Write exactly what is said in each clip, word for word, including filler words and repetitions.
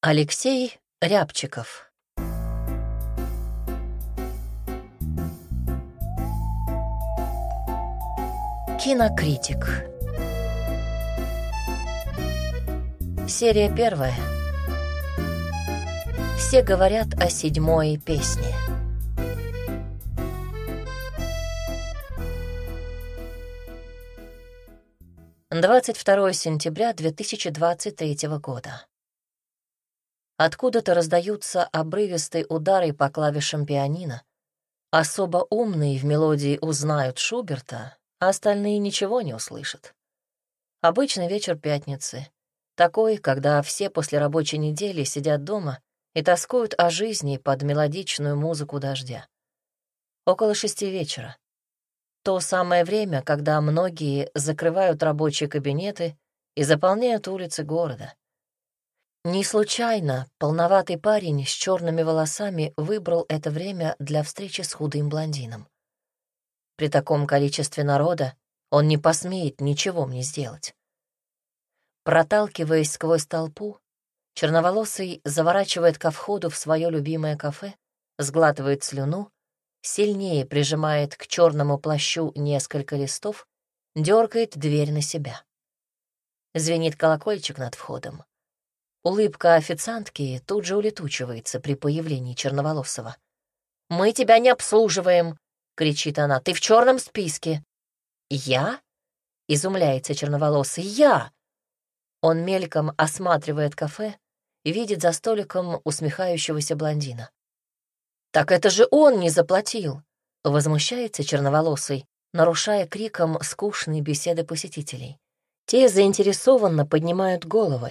Алексей Рябчиков. Кинокритик. Серия первая. Все говорят о седьмой песне. двадцать второе сентября две тысячи двадцать третьего года. Откуда-то раздаются обрывистые удары по клавишам пианино. Особо умные в мелодии узнают Шуберта, а остальные ничего не услышат. Обычный вечер пятницы. Такой, когда все после рабочей недели сидят дома и тоскуют о жизни под мелодичную музыку дождя. Около шести вечера. То самое время, когда многие закрывают рабочие кабинеты и заполняют улицы города. Не случайно полноватый парень с черными волосами выбрал это время для встречи с худым блондином. При таком количестве народа он не посмеет ничего мне сделать. Проталкиваясь сквозь толпу, черноволосый заворачивает ко входу в свое любимое кафе, сглатывает слюну, сильнее прижимает к черному плащу несколько листов, дергает дверь на себя. Звенит колокольчик над входом. Улыбка официантки тут же улетучивается при появлении черноволосого. «Мы тебя не обслуживаем!» — кричит она. «Ты в черном списке!» «Я?» — изумляется черноволосый. «Я!» Он мельком осматривает кафе и видит за столиком усмехающегося блондина. «Так это же он не заплатил!» — возмущается черноволосый, нарушая криком скучные беседы посетителей. Те заинтересованно поднимают головы.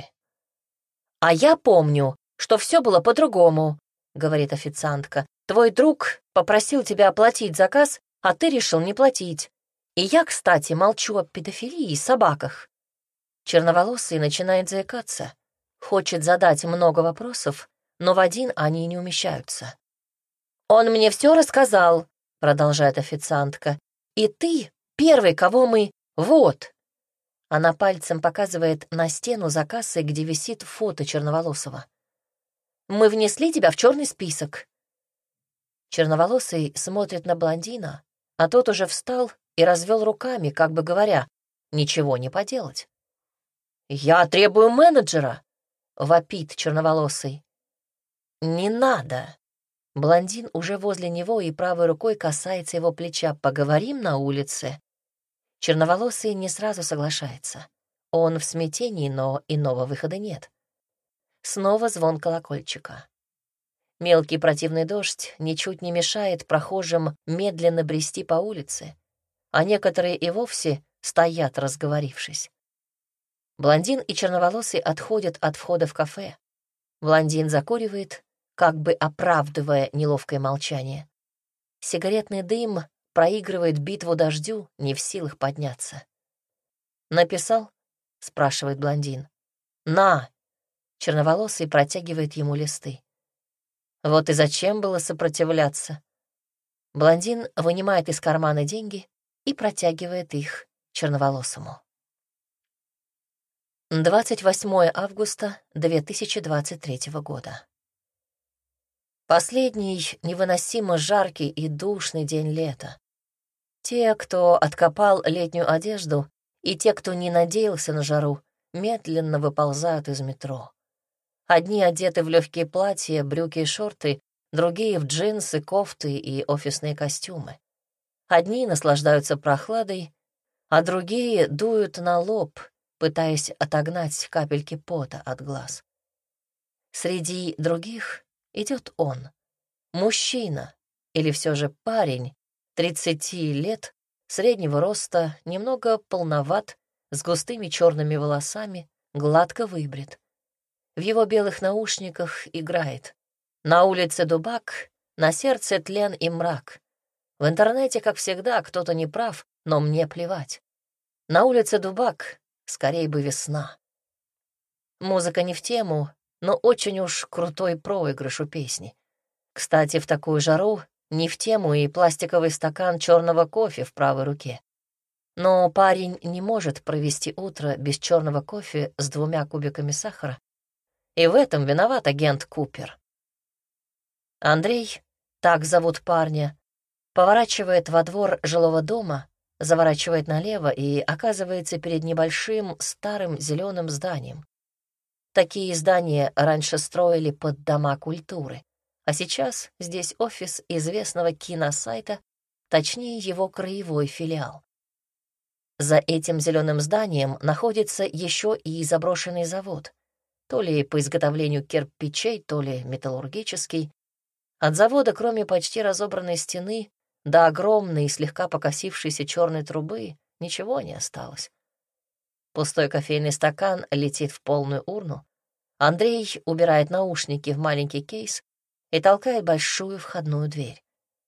«А я помню, что все было по-другому», — говорит официантка. «Твой друг попросил тебя оплатить заказ, а ты решил не платить. И я, кстати, молчу о педофилии и собаках». Черноволосый начинает заикаться. Хочет задать много вопросов, но в один они не умещаются. «Он мне все рассказал», — продолжает официантка. «И ты первый, кого мы... Вот». Она пальцем показывает на стену за кассой, где висит фото черноволосого. «Мы внесли тебя в черный список». Черноволосый смотрит на блондина, а тот уже встал и развел руками, как бы говоря, ничего не поделать. «Я требую менеджера», — вопит черноволосый. «Не надо». Блондин уже возле него и правой рукой касается его плеча. «Поговорим на улице». Черноволосый не сразу соглашается. Он в смятении, но иного выхода нет. Снова звон колокольчика. Мелкий противный дождь ничуть не мешает прохожим медленно брести по улице, а некоторые и вовсе стоят, разговорившись. Блондин и черноволосый отходят от входа в кафе. Блондин закуривает, как бы оправдывая неловкое молчание. Сигаретный дым проигрывает битву дождю, не в силах подняться. «Написал?» — спрашивает блондин. «На!» — черноволосый протягивает ему листы. Вот и зачем было сопротивляться? Блондин вынимает из кармана деньги и протягивает их черноволосому. двадцать восьмое августа две тысячи двадцать третьего года. Последний невыносимо жаркий и душный день лета. Те, кто откопал летнюю одежду, и те, кто не надеялся на жару, медленно выползают из метро. Одни одеты в легкие платья, брюки и шорты, другие — в джинсы, кофты и офисные костюмы. Одни наслаждаются прохладой, а другие дуют на лоб, пытаясь отогнать капельки пота от глаз. Среди других идет он, мужчина или все же парень, тридцати лет, среднего роста, немного полноват, с густыми черными волосами, гладко выбрит. В его белых наушниках играет «На улице дубак, на сердце тлен и мрак». В интернете, как всегда, кто-то не прав, но мне плевать. На улице дубак, скорее бы весна. Музыка не в тему, но очень уж крутой проигрыш у песни. Кстати, в такую жару не в тему и пластиковый стакан черного кофе в правой руке. Но парень не может провести утро без черного кофе с двумя кубиками сахара И в этом виноват агент Купер. Андрей, так зовут парня, поворачивает во двор жилого дома, заворачивает налево и оказывается перед небольшим старым зеленым зданием. Такие здания раньше строили под дома культуры, а сейчас здесь офис известного киносайта, точнее его краевой филиал. За этим зеленым зданием находится еще и заброшенный завод, то ли по изготовлению кирпичей, то ли металлургический. От завода, кроме почти разобранной стены до огромной, слегка покосившейся черной трубы, ничего не осталось. Пустой кофейный стакан летит в полную урну. Андрей убирает наушники в маленький кейс и толкает большую входную дверь.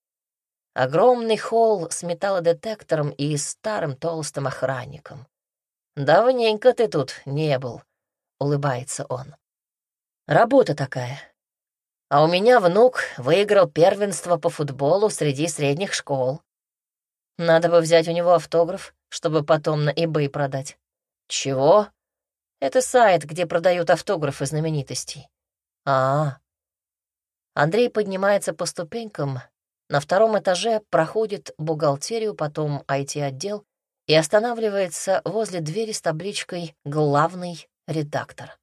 Огромный холл с металлодетектором и старым толстым охранником. «Давненько ты тут не был», — улыбается он. «Работа такая. А у меня внук выиграл первенство по футболу среди средних школ. Надо бы взять у него автограф, чтобы потом на eBay продать». «Чего?» «Это сайт, где продают автографы знаменитостей». «А-а». Андрей поднимается по ступенькам, на втором этаже проходит бухгалтерию, потом ай ти-отдел и останавливается возле двери с табличкой «Главный редактор».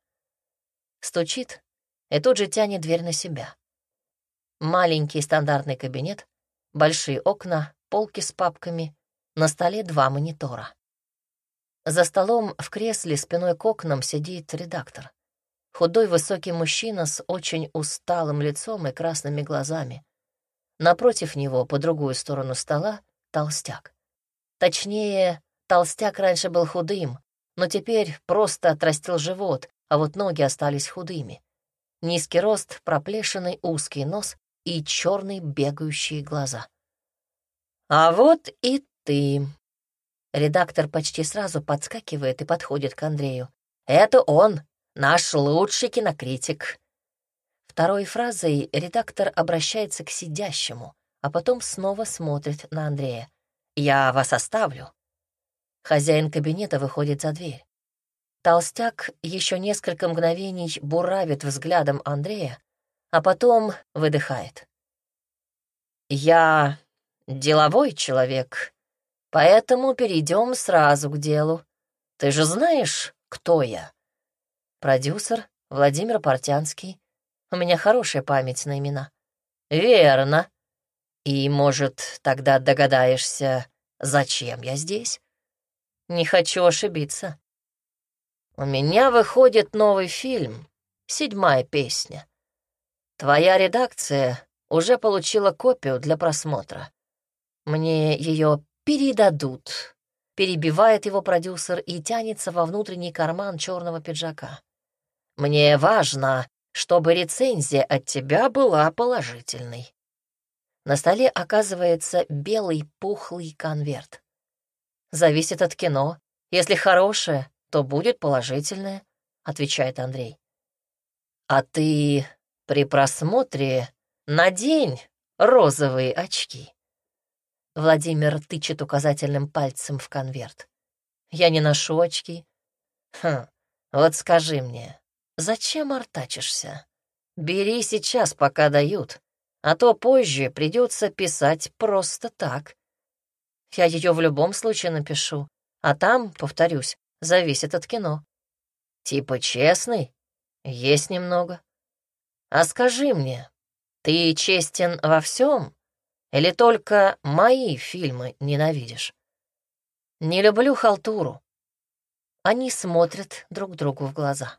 Стучит и тут же тянет дверь на себя. Маленький стандартный кабинет, большие окна, полки с папками, на столе два монитора. За столом в кресле спиной к окнам сидит редактор. Худой высокий мужчина с очень усталым лицом и красными глазами. Напротив него, по другую сторону стола, толстяк. Точнее, толстяк раньше был худым, но теперь просто отрастил живот, а вот ноги остались худыми. Низкий рост, проплешинный узкий нос и черные бегающие глаза. «А вот и ты». Редактор почти сразу подскакивает и подходит к Андрею. «Это он, наш лучший кинокритик». Второй фразой редактор обращается к сидящему, а потом снова смотрит на Андрея. «Я вас оставлю». Хозяин кабинета выходит за дверь. Толстяк еще несколько мгновений буравит взглядом Андрея, а потом выдыхает. «Я деловой человек, поэтому перейдем сразу к делу. Ты же знаешь, кто я?» «Продюсер Владимир Портянский. У меня хорошая память на имена». «Верно. И, может, тогда догадаешься, зачем я здесь?» «Не хочу ошибиться. У меня выходит новый фильм, седьмая песня. Твоя редакция уже получила копию для просмотра. Мне ее передадут». Перебивает его продюсер и тянется во внутренний карман черного пиджака. «Мне важно, чтобы рецензия от тебя была положительной». На столе оказывается белый пухлый конверт. «Зависит от кино. Если хорошее, то будет положительное», — отвечает Андрей. «А ты при просмотре надень розовые очки». Владимир тычет указательным пальцем в конверт. «Я не ношу очки». «Хм, вот скажи мне, зачем артачишься? Бери сейчас, пока дают, а то позже придется писать просто так. Я ее в любом случае напишу, а там, повторюсь, зависит от кино». «Типа честный? Есть немного. А скажи мне, ты честен во всем или только мои фильмы ненавидишь?» «Не люблю халтуру». Они смотрят друг другу в глаза.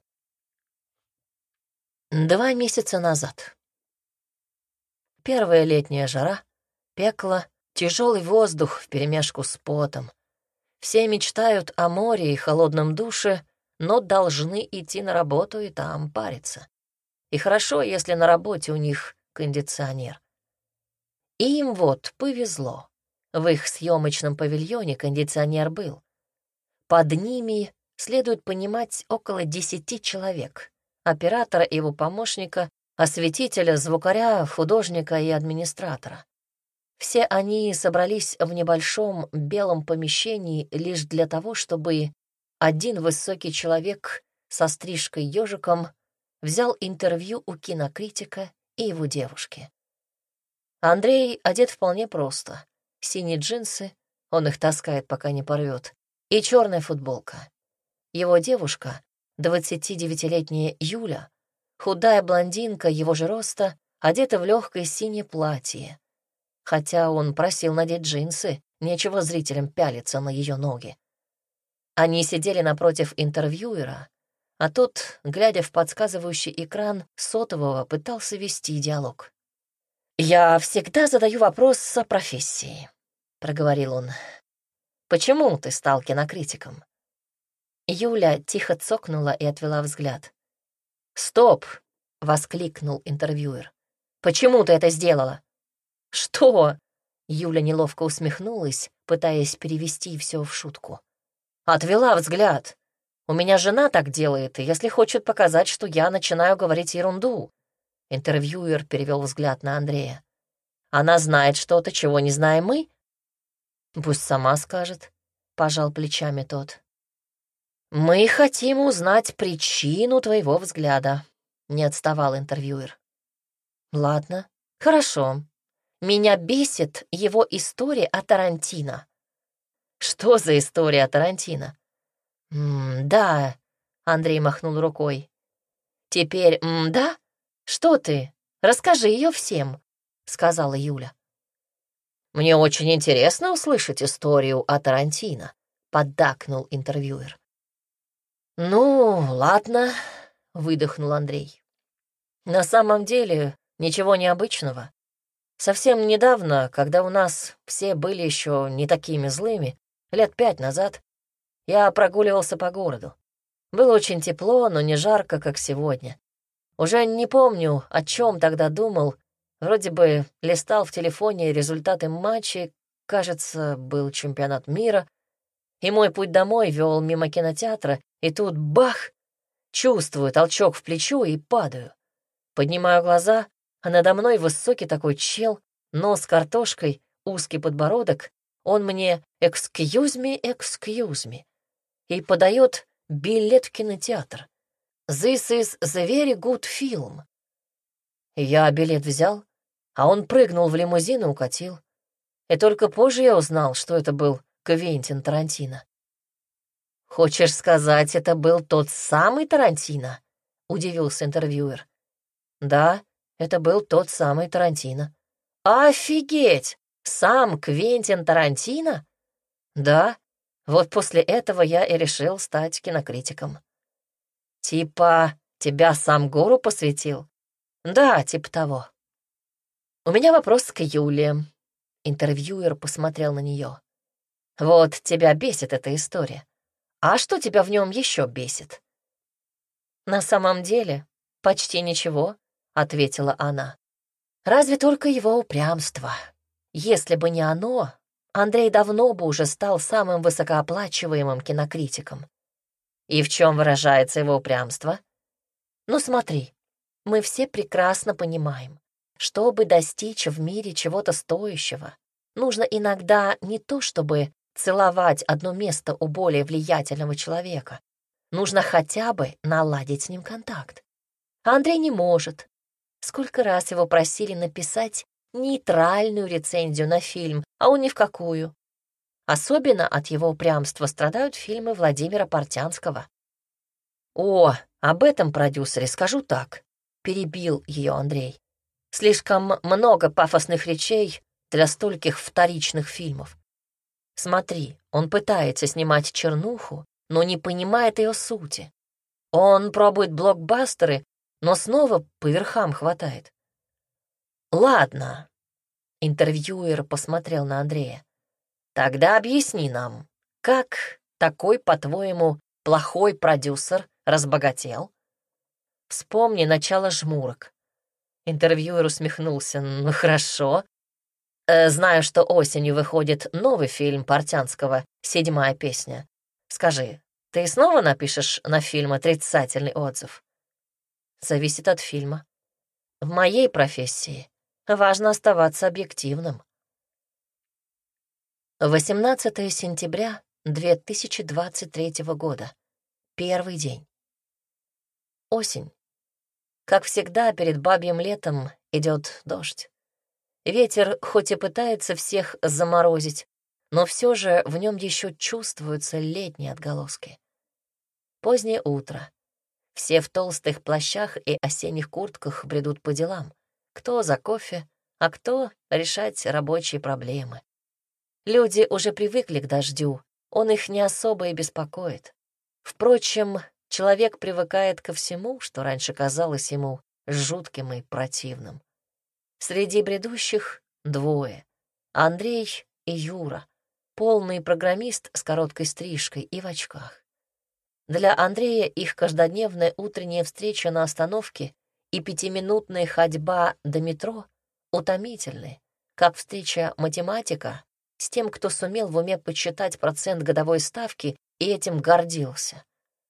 Два месяца назад. Первая летняя жара, пекло, тяжелый воздух вперемешку с потом. Все мечтают о море и холодном душе, но должны идти на работу и там париться. И хорошо, если на работе у них кондиционер. И им вот повезло. В их съемочном павильоне кондиционер был. Под ними следует понимать около десяти человек. Оператора и его помощника, осветителя, звукаря, художника и администратора. Все они собрались в небольшом белом помещении лишь для того, чтобы один высокий человек со стрижкой ежиком взял интервью у кинокритика и его девушки. Андрей одет вполне просто. Синие джинсы, он их таскает, пока не порвет, и черная футболка. Его девушка, двадцатидевятилетняя Юля, худая блондинка его же роста, одета в легкое синее платье. Хотя он просил надеть джинсы, нечего зрителям пялиться на ее ноги. Они сидели напротив интервьюера, а тот, глядя в подсказывающий экран сотового, пытался вести диалог. «Я всегда задаю вопрос о профессии», — проговорил он. «Почему ты стал кинокритиком?» Юля тихо цокнула и отвела взгляд. «Стоп!» — воскликнул интервьюер. «Почему ты это сделала?» «Что?» — Юля неловко усмехнулась, пытаясь перевести все в шутку. «Отвела взгляд. У меня жена так делает, и если хочет показать, что я начинаю говорить ерунду». Интервьюер перевел взгляд на Андрея. «Она знает что-то, чего не знаем мы?» «Пусть сама скажет», — пожал плечами тот. «Мы хотим узнать причину твоего взгляда», — не отставал интервьюер. «Ладно, хорошо. Меня бесит его история о Тарантино». «Что за история о Тарантино?» «М, «Да», — Андрей махнул рукой. «Теперь, м, да? Что ты? Расскажи ее всем», — сказала Юля. «Мне очень интересно услышать историю о Тарантино», — поддакнул интервьюер. «Ну, ладно», — выдохнул Андрей. «На самом деле ничего необычного. Совсем недавно, когда у нас все были еще не такими злыми, лет пять назад, я прогуливался по городу. Было очень тепло, но не жарко, как сегодня. Уже не помню, о чем тогда думал. Вроде бы листал в телефоне результаты матчей, кажется, был чемпионат мира, и мой путь домой вел мимо кинотеатра, и тут бах! Чувствую толчок в плечо и падаю. Поднимаю глаза, а надо мной высокий такой чел, нос картошкой, узкий подбородок. Он мне «excuse me, excuse me» и подает билет в кинотеатр. «This is the very good film». Я билет взял, а он прыгнул в лимузин и укатил. И только позже я узнал, что это был Квентин Тарантино. «Хочешь сказать, это был тот самый Тарантино?» — удивился интервьюер. «Да, это был тот самый Тарантино». «Офигеть! Сам Квентин Тарантино?» «Да, вот после этого я и решил стать кинокритиком». «Типа тебя сам Гору посвятил?» «Да, типа того». «У меня вопрос к Юле». Интервьюер посмотрел на нее. «Вот тебя бесит эта история. А что тебя в нем еще бесит?» «На самом деле, почти ничего», — ответила она. «Разве только его упрямство. Если бы не оно, Андрей давно бы уже стал самым высокооплачиваемым кинокритиком». «И в чем выражается его упрямство?» «Ну смотри, мы все прекрасно понимаем, чтобы достичь в мире чего-то стоящего, нужно иногда не то чтобы целовать одно место у более влиятельного человека, нужно хотя бы наладить с ним контакт. А Андрей не может. Сколько раз его просили написать нейтральную рецензию на фильм, а он ни в какую. Особенно от его упрямства страдают фильмы Владимира Портянского. «О, об этом продюсере скажу так», — перебил ее Андрей. «Слишком много пафосных речей для стольких вторичных фильмов. Смотри, он пытается снимать чернуху, но не понимает ее сути. Он пробует блокбастеры, но снова по верхам хватает». «Ладно», — интервьюер посмотрел на Андрея. «Тогда объясни нам, как такой, по-твоему, плохой продюсер разбогател?» «Вспомни начало «Жмурок». Интервьюер усмехнулся. «Ну, хорошо. Э, знаю, что осенью выходит новый фильм Портянского «Седьмая песня». Скажи, ты снова напишешь на фильм отрицательный отзыв?» «Зависит от фильма. В моей профессии важно оставаться объективным». восемнадцатое сентября две тысячи двадцать третьего года. Первый день. Осень. Как всегда, перед бабьим летом идет дождь. Ветер хоть и пытается всех заморозить, но все же в нем еще чувствуются летние отголоски. Позднее утро. Все в толстых плащах и осенних куртках бредут по делам. Кто за кофе, а кто решать рабочие проблемы. Люди уже привыкли к дождю, он их не особо и беспокоит. Впрочем, человек привыкает ко всему, что раньше казалось ему жутким и противным. Среди бредущих двое — Андрей и Юра, полный программист с короткой стрижкой и в очках. Для Андрея их каждодневная утренняя встреча на остановке и пятиминутная ходьба до метро утомительны, как встреча математика с тем, кто сумел в уме подсчитать процент годовой ставки и этим гордился.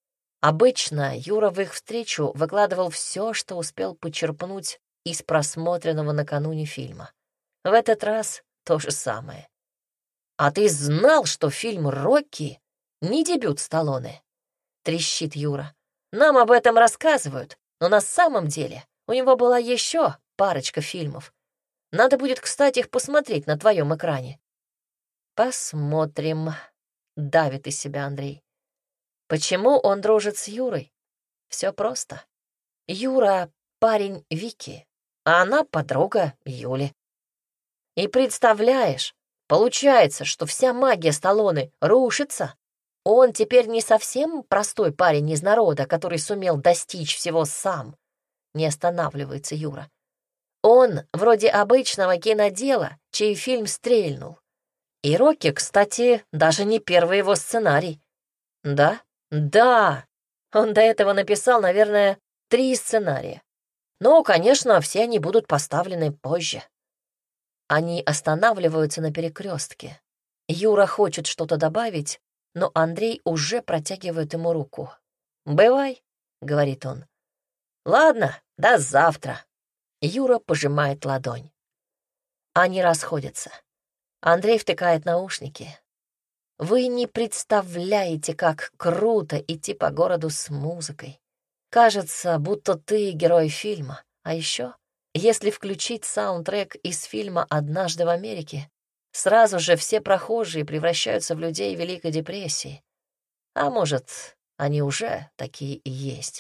Обычно Юра в их встречу выкладывал все, что успел почерпнуть из просмотренного накануне фильма. В этот раз то же самое. «А ты знал, что фильм «Рокки» не дебют Сталлоне?» — трещит Юра. «Нам об этом рассказывают, но на самом деле у него была еще парочка фильмов. Надо будет, кстати, их посмотреть на твоем экране». «Посмотрим», — давит из себя Андрей. Почему он дружит с Юрой? Все просто. Юра — парень Вики, а она подруга Юли. И представляешь, получается, что вся магия Сталлоне рушится. Он теперь не совсем простой парень из народа, который сумел достичь всего сам. Не останавливается Юра. Он вроде обычного кинодела, чей фильм стрельнул. И «Рокки», кстати, даже не первый его сценарий. Да, да, он до этого написал, наверное, три сценария. Но, конечно, все они будут поставлены позже. Они останавливаются на перекрестке. Юра хочет что-то добавить, но Андрей уже протягивает ему руку. «Бывай», — говорит он. «Ладно, до завтра». Юра пожимает ладонь. Они расходятся. Андрей втыкает наушники. Вы не представляете, как круто идти по городу с музыкой. Кажется, будто ты герой фильма. А еще, если включить саундтрек из фильма «Однажды в Америке», сразу же все прохожие превращаются в людей Великой депрессии. А может, они уже такие и есть.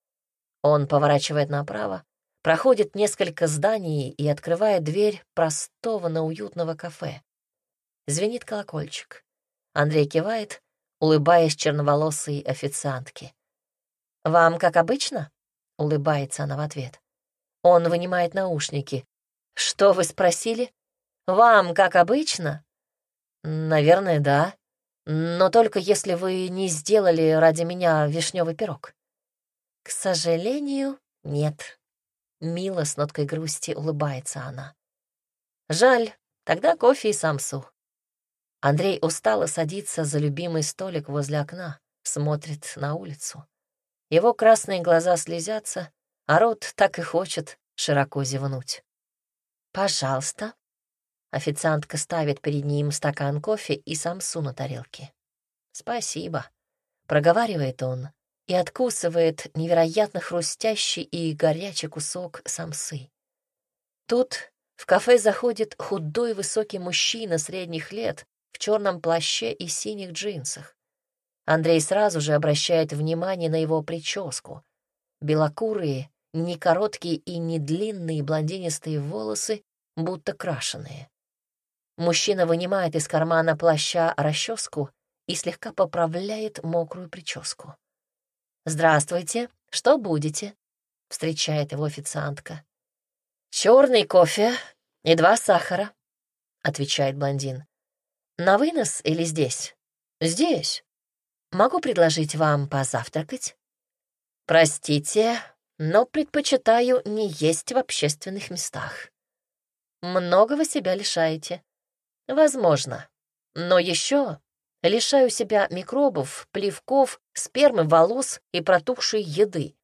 Он поворачивает направо, проходит несколько зданий и открывает дверь простого, но уютного кафе. Звенит колокольчик. Андрей кивает, улыбаясь черноволосой официантке. «Вам как обычно?» — улыбается она в ответ. Он вынимает наушники. «Что вы спросили? Вам как обычно?» «Наверное, да. Но только если вы не сделали ради меня вишневый пирог». «К сожалению, нет». Мило с ноткой грусти улыбается она. «Жаль, тогда кофе и самсу». Андрей устало садится за любимый столик возле окна, смотрит на улицу. Его красные глаза слезятся, а рот так и хочет широко зевнуть. «Пожалуйста». Официантка ставит перед ним стакан кофе и самсу на тарелке. «Спасибо», — проговаривает он и откусывает невероятно хрустящий и горячий кусок самсы. Тут в кафе заходит худой высокий мужчина средних лет в черном плаще и синих джинсах. Андрей сразу же обращает внимание на его прическу. Белокурые, не короткие и не длинные блондинистые волосы, будто крашеные. Мужчина вынимает из кармана плаща расческу и слегка поправляет мокрую прическу. «Здравствуйте, что будете?» — встречает его официантка. «Черный кофе и два сахара», — отвечает блондин. «На вынос или здесь?» «Здесь. Могу предложить вам позавтракать?» «Простите, но предпочитаю не есть в общественных местах». «Много вы себя лишаете?» «Возможно. Но еще лишаю себя микробов, плевков, спермы, волос и протухшей еды».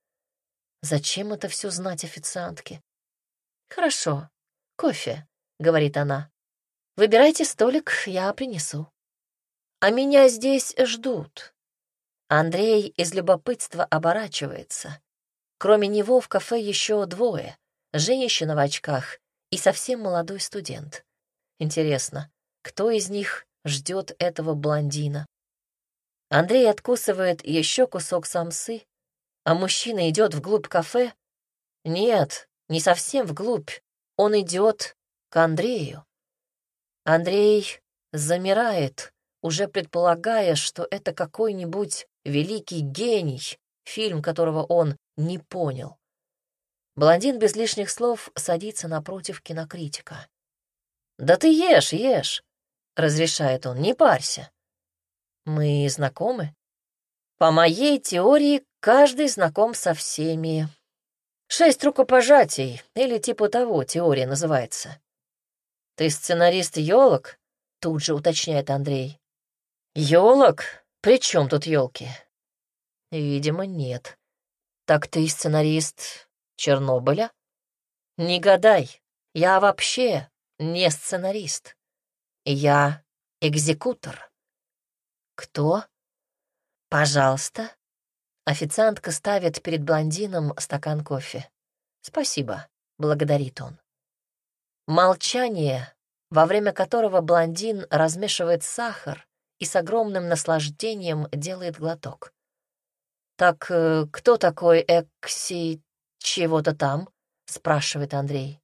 Зачем это все знать официантке? «Хорошо, кофе», — говорит она. «Выбирайте столик, я принесу». «А меня здесь ждут». Андрей из любопытства оборачивается. Кроме него в кафе еще двое — женщина в очках и совсем молодой студент. Интересно, кто из них ждет этого блондина? Андрей откусывает еще кусок самсы, а мужчина идет вглубь кафе. Нет, не совсем вглубь, он идет к Андрею. Андрей замирает, уже предполагая, что это какой-нибудь великий гений, фильм которого он не понял. Блондин без лишних слов садится напротив кинокритика. «Да ты ешь, ешь», — разрешает он, — «не парься». «Мы знакомы?» «По моей теории, каждый знаком со всеми. Шесть рукопожатий, или типа того, теория называется». «Ты сценарист ёлок?» — тут же уточняет Андрей. «Ёлок? При чем тут ёлки?» «Видимо, нет. Так ты сценарист Чернобыля?» «Не гадай, я вообще не сценарист. Я экзекутор». «Кто?» «Пожалуйста». Официантка ставит перед блондином стакан кофе. «Спасибо», — благодарит он. Молчание, во время которого блондин размешивает сахар и с огромным наслаждением делает глоток. «Так э, кто такой Экси чего-то там?» — спрашивает Андрей.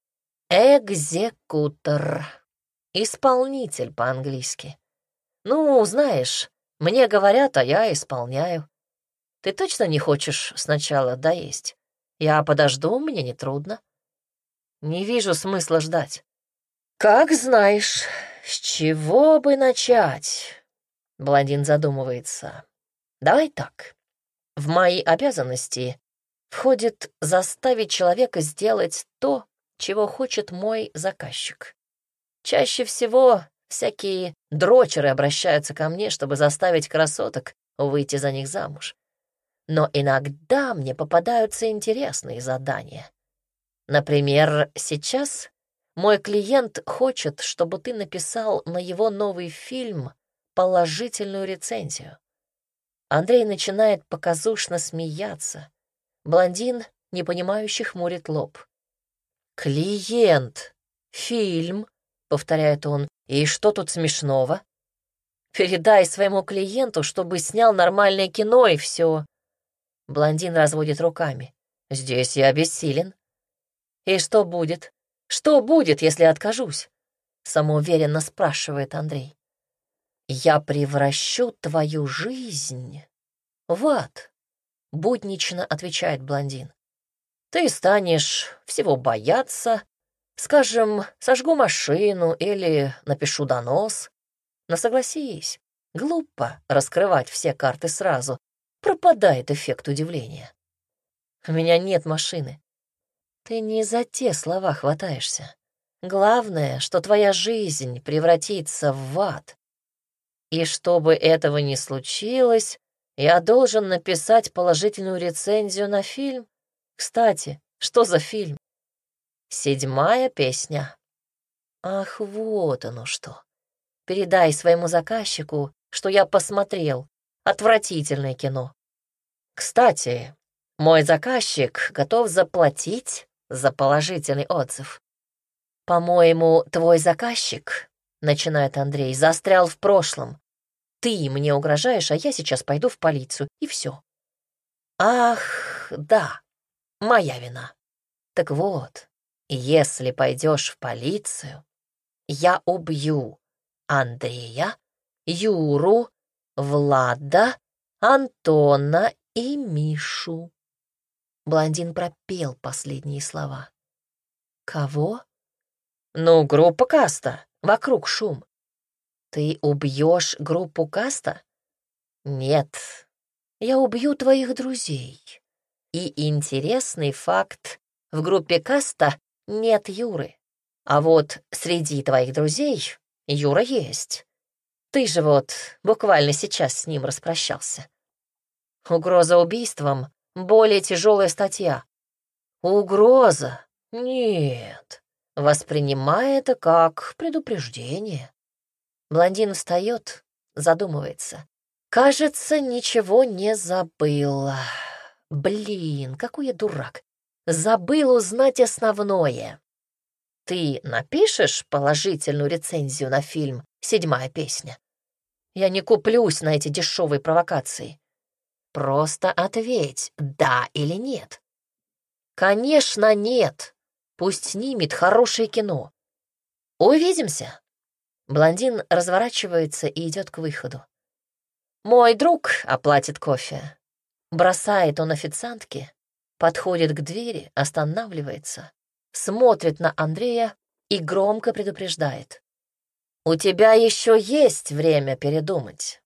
«Экзекутор. Исполнитель по-английски. Ну, знаешь, мне говорят, а я исполняю. Ты точно не хочешь сначала доесть? Я подожду, мне нетрудно». «Не вижу смысла ждать». «Как знаешь, с чего бы начать?» Блондин задумывается. «Давай так. В мои обязанности входит заставить человека сделать то, чего хочет мой заказчик. Чаще всего всякие дрочеры обращаются ко мне, чтобы заставить красоток выйти за них замуж. Но иногда мне попадаются интересные задания. Например, сейчас мой клиент хочет, чтобы ты написал на его новый фильм положительную рецензию». Андрей начинает показушно смеяться. Блондин, непонимающе, хмурит лоб. «Клиент, фильм», — повторяет он, — «и что тут смешного? Передай своему клиенту, чтобы снял нормальное кино, и все». Блондин разводит руками. «Здесь я бессилен». «И что будет? Что будет, если откажусь?» — самоуверенно спрашивает Андрей. «Я превращу твою жизнь в ад», — буднично отвечает блондин. «Ты станешь всего бояться, скажем, сожгу машину или напишу донос. Но согласись, глупо раскрывать все карты сразу, пропадает эффект удивления. У меня нет машины». «Ты не за те слова хватаешься. Главное, что твоя жизнь превратится в ад. И чтобы этого не случилось, я должен написать положительную рецензию на фильм. Кстати, что за фильм?» «Седьмая песня». «Ах, вот оно что. Передай своему заказчику, что я посмотрел. Отвратительное кино. Кстати, мой заказчик готов заплатить за положительный отзыв». «По-моему, твой заказчик, — начинает Андрей, — застрял в прошлом. Ты мне угрожаешь, а я сейчас пойду в полицию, и все». «Ах, да, моя вина. Так вот, если пойдешь в полицию, я убью Андрея, Юру, Влада, Антона и Мишу». Блондин пропел последние слова. «Кого?» «Ну, группа Каста. Вокруг шум». «Ты убьешь группу Каста?» «Нет, я убью твоих друзей. И интересный факт, в группе Каста нет Юры. А вот среди твоих друзей Юра есть. Ты же вот буквально сейчас с ним распрощался. Угроза убийством — более тяжелая статья». «Угроза? Нет. Воспринимай это как предупреждение». Блондин встает, задумывается. «Кажется, ничего не забыла. Блин, какой я дурак. Забыл узнать основное. Ты напишешь положительную рецензию на фильм «Седьмая песня»? Я не куплюсь на эти дешевые провокации. Просто ответь, да или нет. Конечно, нет. Пусть снимет хорошее кино. Увидимся. Блондин разворачивается и идет к выходу. Мой друг оплатит кофе. Бросает он официантке, подходит к двери, останавливается, смотрит на Андрея и громко предупреждает. «У тебя еще есть время передумать.